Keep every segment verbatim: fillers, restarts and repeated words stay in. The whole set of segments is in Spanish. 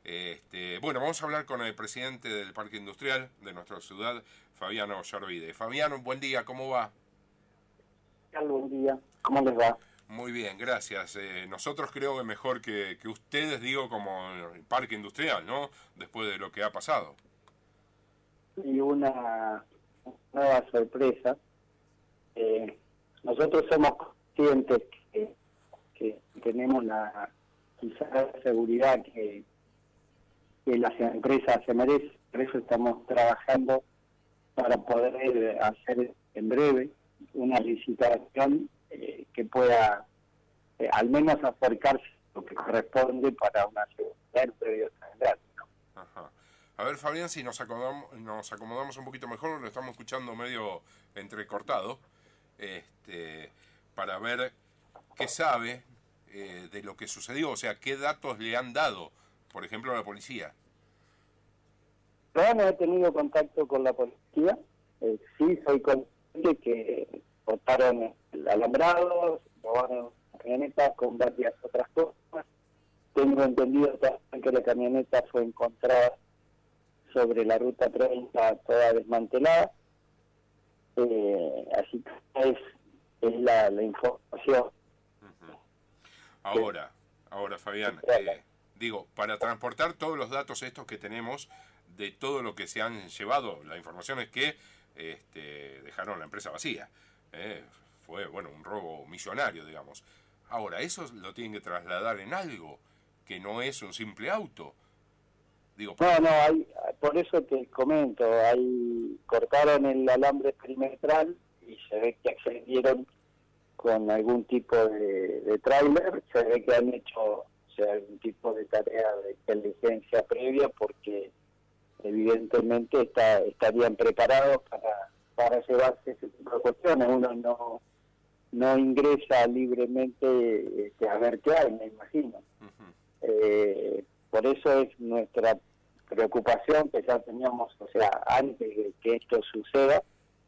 Este, bueno, vamos a hablar con el presidente del Parque Industrial de nuestra ciudad, Fabiano Yarvide. Fabiano, buen día, ¿cómo va? Buen día, ¿cómo les va? Muy bien, gracias. Eh, nosotros creo que mejor que, que ustedes, digo, como el Parque Industrial, ¿no? Después de lo que ha pasado. Y una nueva sorpresa. Eh, nosotros somos conscientes que, que tenemos la quizás la seguridad que, que las empresas se merecen, por eso estamos trabajando para poder hacer en breve una licitación eh, que pueda eh, al menos acercarse a lo que corresponde para una seguridad previo a Ajá. A ver, Fabián, si nos acomodamos, nos acomodamos un poquito mejor, lo estamos escuchando medio entrecortado, este, para ver qué sabe eh, de lo que sucedió, o sea, qué datos le han dado, por ejemplo, a la policía. No, no he tenido contacto con la policía, eh, sí soy consciente que cortaron el alambrado, robaron camionetas con varias otras cosas. Tengo entendido también que la camioneta fue encontrada sobre la ruta treinta toda desmantelada, eh, así que es, es la, la información. Uh-huh. Ahora, ahora Fabián, eh, digo, para transportar todos los datos estos que tenemos de todo lo que se han llevado, la información es que este, dejaron la empresa vacía. Eh, fue, bueno, un robo millonario, digamos. Ahora, eso lo tienen que trasladar en algo que no es un simple auto. Digo, no, no, hay, por eso te comento, hay, cortaron el alambre perimetral y se ve que accedieron con algún tipo de, de tráiler, se ve que han hecho o sea, algún tipo de tarea de inteligencia previa porque evidentemente está, estarían preparados para, para llevarse ese tipo de cuestiones. Uno no no ingresa libremente este, a ver qué hay, me imagino. Uh-huh. Eh, por eso es nuestra preocupación que ya teníamos, o sea, antes de que esto suceda,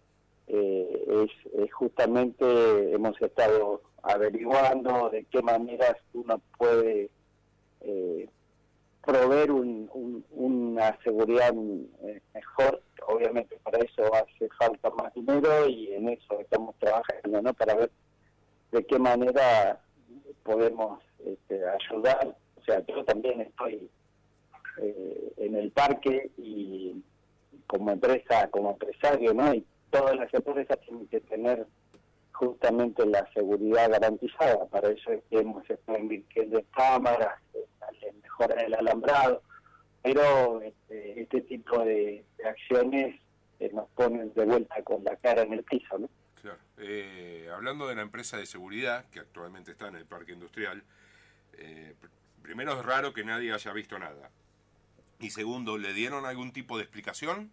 eh, es, es justamente hemos estado averiguando de qué maneras uno puede eh, proveer un, un, una seguridad eh, mejor. Obviamente para eso hace falta más dinero y en eso estamos trabajando, ¿no? Para ver de qué manera podemos este, ayudar. O sea, yo también estoy eh, en el parque y como empresa, como empresario, ¿no? Y todas las empresas tienen que tener justamente la seguridad garantizada. Para eso es que hemos estado invirtiendo en cámaras, en mejorar el alambrado, pero este, este tipo de, de acciones eh, nos ponen de vuelta con la cara en el piso, ¿no? Claro. Eh, hablando de la empresa de seguridad que actualmente está en el Parque Industrial, eh, primero es raro que nadie haya visto nada. Y segundo, ¿le dieron algún tipo de explicación?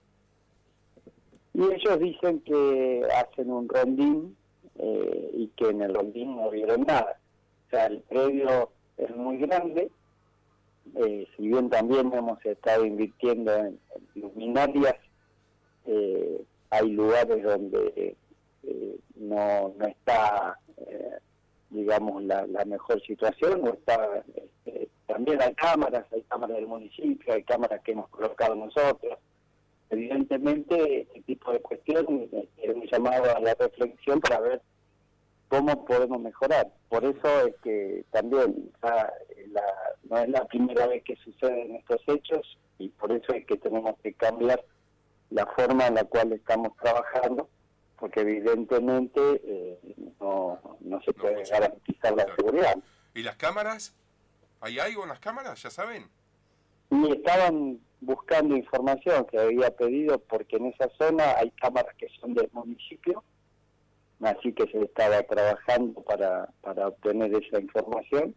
Y ellos dicen que hacen un rondín eh, y que en el rondín no vieron nada. O sea, el predio es muy grande, eh, si bien también hemos estado invirtiendo en, en luminarias, eh, hay lugares donde eh, no, no está, eh, digamos, la, la mejor situación, o está, eh, también hay cámaras, hay cámaras del municipio, hay cámaras que hemos colocado nosotros. Evidentemente, este tipo de cuestiones es un llamado a la reflexión para ver cómo podemos mejorar. Por eso es que también ya la, no es la primera vez que suceden estos hechos y por eso es que tenemos que cambiar la forma en la cual estamos trabajando, porque evidentemente eh, no, no se puede no, garantizar la claro. seguridad. ¿Y las cámaras? ¿Hay algo en las cámaras? ¿Ya saben? Y estaban buscando información que había pedido porque en esa zona hay cámaras que son del municipio, así que se estaba trabajando para, para obtener esa información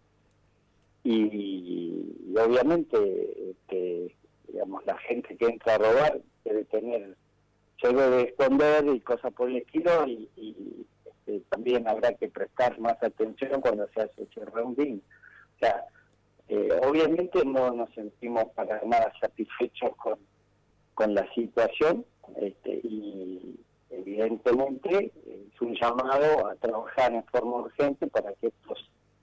y, y obviamente este, digamos la gente que entra a robar debe tener, se debe esconder y cosas por el estilo y, y este, también habrá que prestar más atención cuando se hace ese rounding. O sea, Eh, obviamente no nos sentimos para nada satisfechos con, con la situación este, y evidentemente es un llamado a trabajar en forma urgente para que estos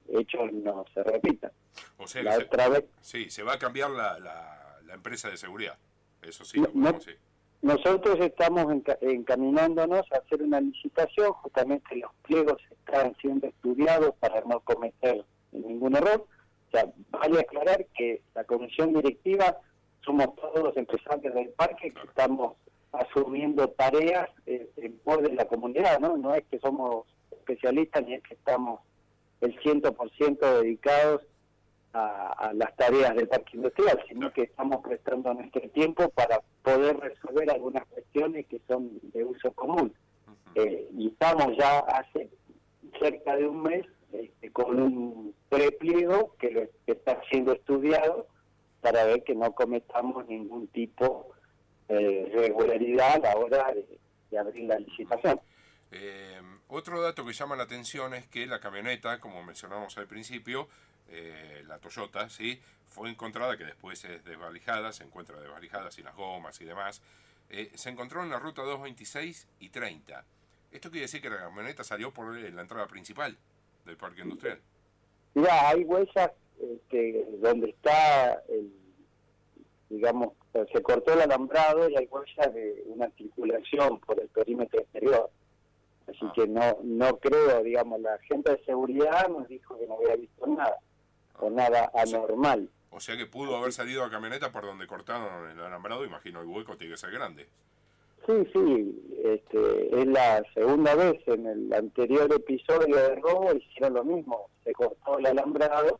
hechos no se repitan. O sea, la que otra se, vez, sí, se va a cambiar la, la, la empresa de seguridad. Eso sí, no, lo podemos no, decir. nosotros estamos enca- encaminándonos a hacer una licitación, justamente los pliegos están siendo estudiados para no cometer ningún error. O sea, vale aclarar que la comisión directiva somos todos los empresarios del parque que estamos asumiendo tareas eh, en pos de la comunidad, ¿no? No es que somos especialistas ni es que estamos el cien por ciento dedicados a, a las tareas del parque industrial, sino que estamos prestando nuestro tiempo para poder resolver algunas cuestiones que son de uso común. Eh, y estamos ya hace cerca de un mes este, con un prepliego que, lo, que está siendo estudiado para ver que no cometamos ningún tipo de irregularidad a la hora de, de abrir la licitación. Eh, otro dato que llama la atención es que la camioneta, como mencionamos al principio, eh, la Toyota, ¿sí?, fue encontrada, que después es desvalijada, se encuentra desvalijada sin las gomas y demás, eh, se encontró en la ruta doscientos veintiséis y treinta. Esto quiere decir que la camioneta salió por la entrada principal del parque industrial. Mira, hay huellas este, donde está, el, digamos, se cortó el alambrado y hay huellas de una circulación por el perímetro exterior. Así ah. que no no creo, digamos, la gente de seguridad nos dijo que no había visto nada, ah. o nada anormal. O sea, o sea que pudo haber salido la camioneta por donde cortaron el alambrado, imagino el hueco tiene que ser grande. Sí, sí, este, es la segunda vez. En el anterior episodio de robo hicieron lo mismo, se cortó el alambrado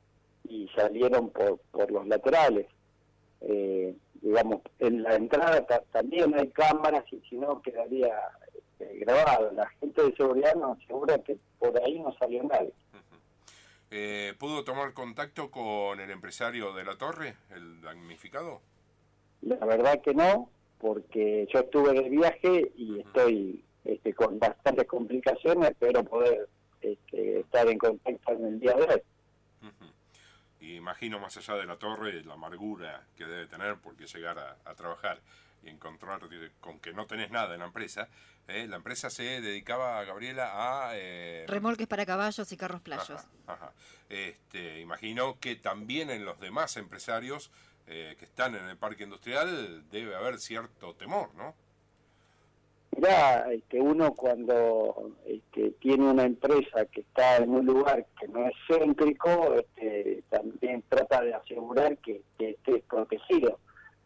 y salieron por, por los laterales. Eh, digamos, en la entrada también hay cámaras y si no quedaría eh, grabado. La gente de seguridad nos asegura que por ahí no salió nadie. Uh-huh. eh, ¿Pudo tomar contacto con el empresario de la torre, el damnificado? La verdad que no, porque yo estuve de viaje y uh-huh. estoy este, con bastantes complicaciones, espero poder este, estar en contacto en el día de hoy. Uh-huh. Y imagino, más allá de la torre, la amargura que debe tener porque llegar a, a trabajar y encontrar con que no tenés nada en la empresa. Eh, la empresa se dedicaba, Gabriela, a... Eh, remolques para caballos y carros playos. Ajá, ajá. Este, imagino que también en los demás empresarios eh, que están en el parque industrial debe haber cierto temor, ¿no? Mirá, este, uno cuando este, tiene una empresa que está en un lugar que no es céntrico, este, también trata de asegurar que, que esté protegido.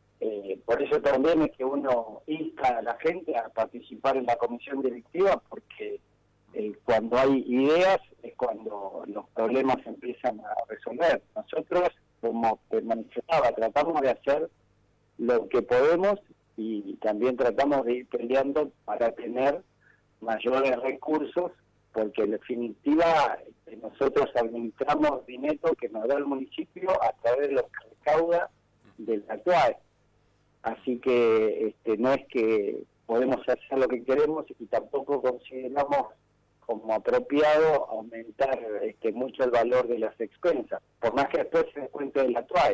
Eh, por eso también es que uno insta a la gente a participar en la comisión directiva, porque eh, cuando hay ideas es cuando los problemas se empiezan a resolver. Nosotros, como te manifestaba, tratamos de hacer lo que podemos y también tratamos de ir peleando para tener mayores recursos, porque en definitiva nosotros administramos dinero que nos da el municipio a través de lo que recauda del actual. Así que este, no es que podemos hacer lo que queremos y tampoco consideramos como apropiado aumentar este, mucho el valor de las expensas, por más que después se descuente del actual.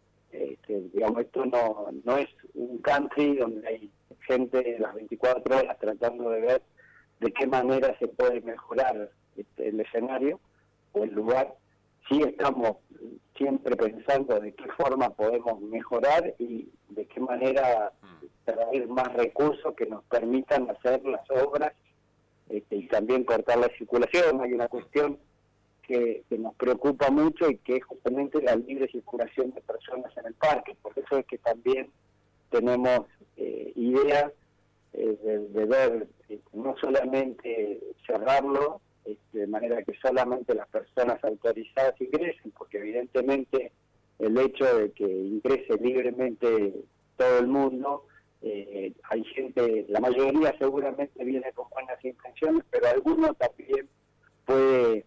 Este, digamos, esto no, no es un country donde hay gente las veinticuatro horas tratando de ver de qué manera se puede mejorar este, el escenario o el lugar. Sí estamos siempre pensando de qué forma podemos mejorar y de qué manera traer más recursos que nos permitan hacer las obras este, y también cortar la circulación. Hay una cuestión que, que nos preocupa mucho y que es justamente la libre circulación de personas en el parque. Por eso es que también tenemos eh, ideas eh, de, de ver eh, no solamente cerrarlo, este, de manera que solamente las personas autorizadas ingresen, porque evidentemente el hecho de que ingrese libremente todo el mundo, eh, hay gente, la mayoría seguramente viene con buenas intenciones, pero alguno también puede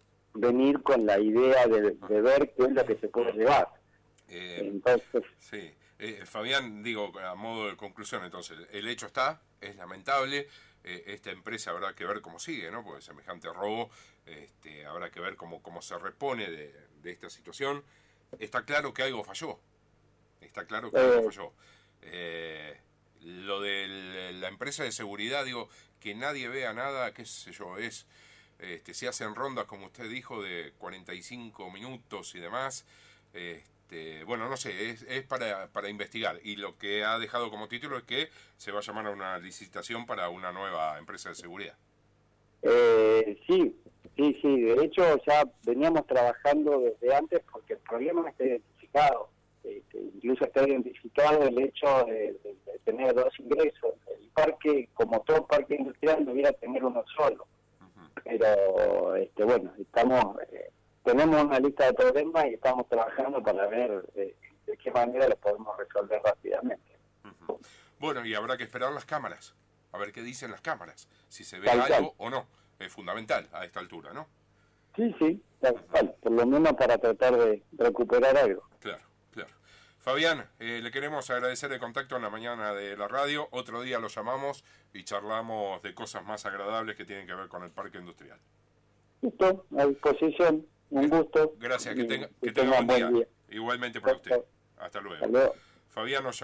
venir con la idea de, de ver qué es lo que se puede llevar. Eh, entonces sí, eh, Fabián, digo, a modo de conclusión, entonces, el hecho está, es lamentable, eh, esta empresa habrá que ver cómo sigue, ¿no? Porque semejante robo, este, habrá que ver cómo, cómo se repone de, de esta situación. Está claro que algo falló, está claro que eh, algo falló. Eh, lo de la empresa de seguridad, digo, que nadie vea nada, qué sé yo, es... este, se hacen rondas, como usted dijo, de cuarenta y cinco minutos y demás. Este, bueno, no sé, es, es para, para investigar. Y lo que ha dejado como título es que se va a llamar a una licitación para una nueva empresa de seguridad. Eh, sí, sí, sí. De hecho, ya veníamos trabajando desde antes porque el problema está identificado. Este, incluso está identificado el hecho de, de, de tener dos ingresos. El parque, como todo parque industrial, debiera tener uno solo. Uh-huh. Pero, este, bueno, estamos, eh, tenemos una lista de problemas y estamos trabajando para ver eh, de qué manera lo podemos resolver rápidamente. Uh-huh. Bueno, y habrá que esperar las cámaras, a ver qué dicen las cámaras, si se ve tal algo cual. o no. Es fundamental a esta altura, ¿no? Sí, sí, tal cual. Uh-huh. Por lo menos para tratar de recuperar algo. Claro. Claro. Fabián, eh, le queremos agradecer el contacto en la mañana de la radio. Otro día lo llamamos y charlamos de cosas más agradables que tienen que ver con el parque industrial. Listo, a disposición. Un gusto. Gracias, que tenga, que y tenga buen día. buen día. Igualmente para usted. Hasta luego. Hasta luego. Fabián nos